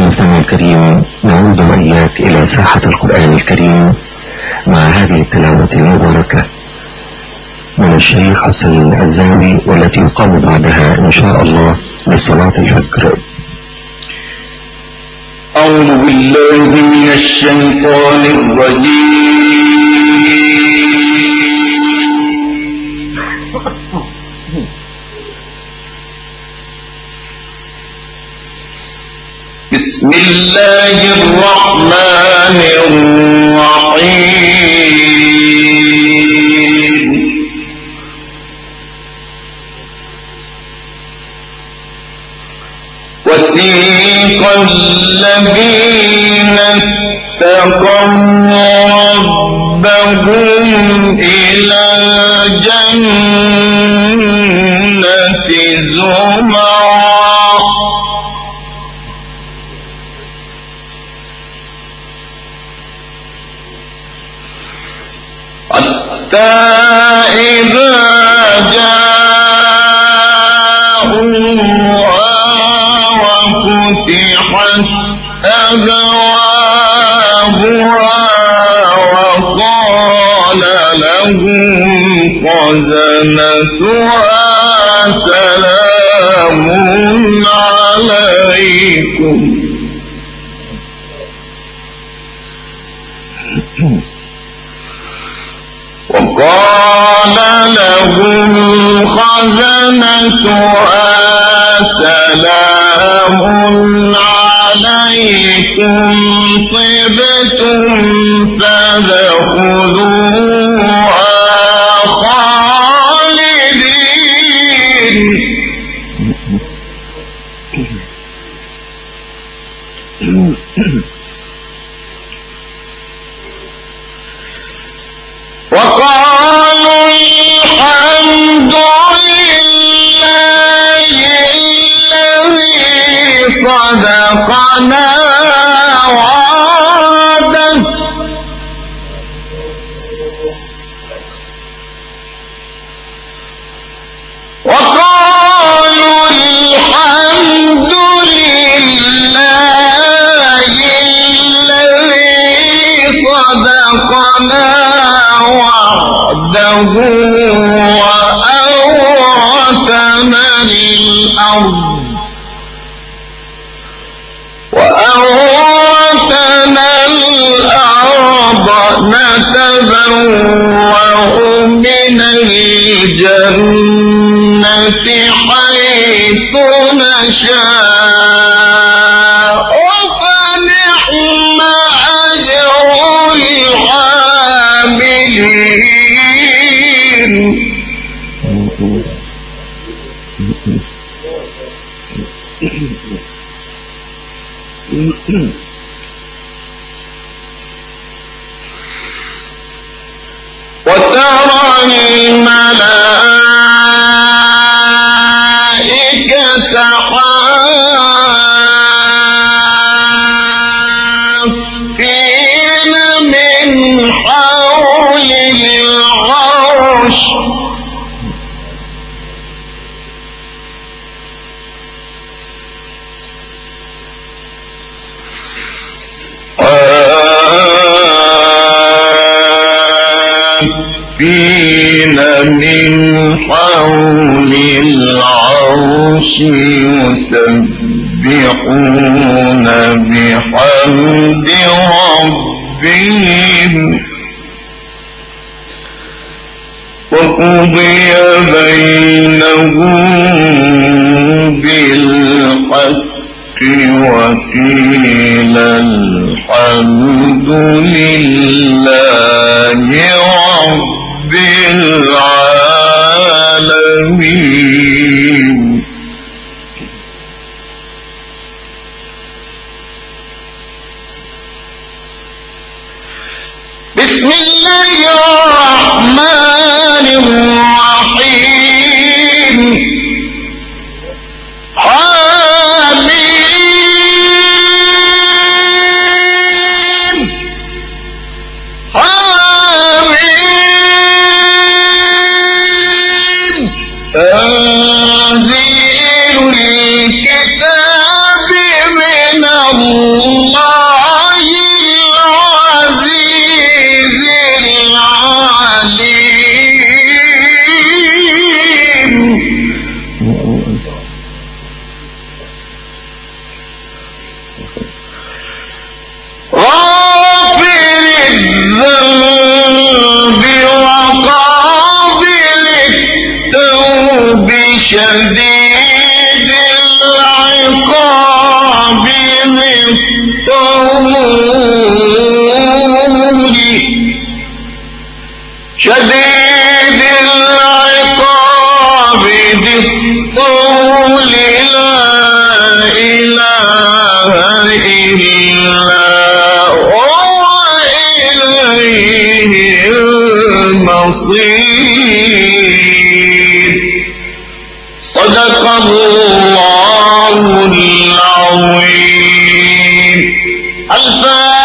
المستمع الكريم، نعود وإياك إلى ساحة القرآن الكريم مع هذه التلاوة المباركة من الشيخ حسين الزاوي، والتي يقام بعدها إن شاء الله لصلاة الفجر. أعوذ بالله من الشيطان الرجيم. بسم الله الرحمن الرحيم. وسيق الذين اتقوا ربهم إلى الجنة زمرا حتى إذا جاءوها وفتحت أبوابها وقال لهم خزنتها سلام عليكم وقال لهم خزنتها سلام عليكم طبتم فادخلوها خالدين. وقالوا الحمد لله الذي صدقنا وعده وقالوا الحمد لله الذي صدقنا وعده وأورثنا الأرض نتبوأ من الجنة حيث نشاء فنعم أجر العاملين. وترى الملائكة حافين من حول العرش من حول العرش يسبحون بحمد ربهم وقضي بينهم بالحق وقيل الحمد لله رب العالمين. بسم الله الرحمن الرحيم. حميم الله العزيز العليم. غافر الذنب وقابل التوب شديد العقاب ذي الطول شديد العقاب ذي الطول لا إله إلا إليه المصير. صدق الله العظيم. الفاتحة.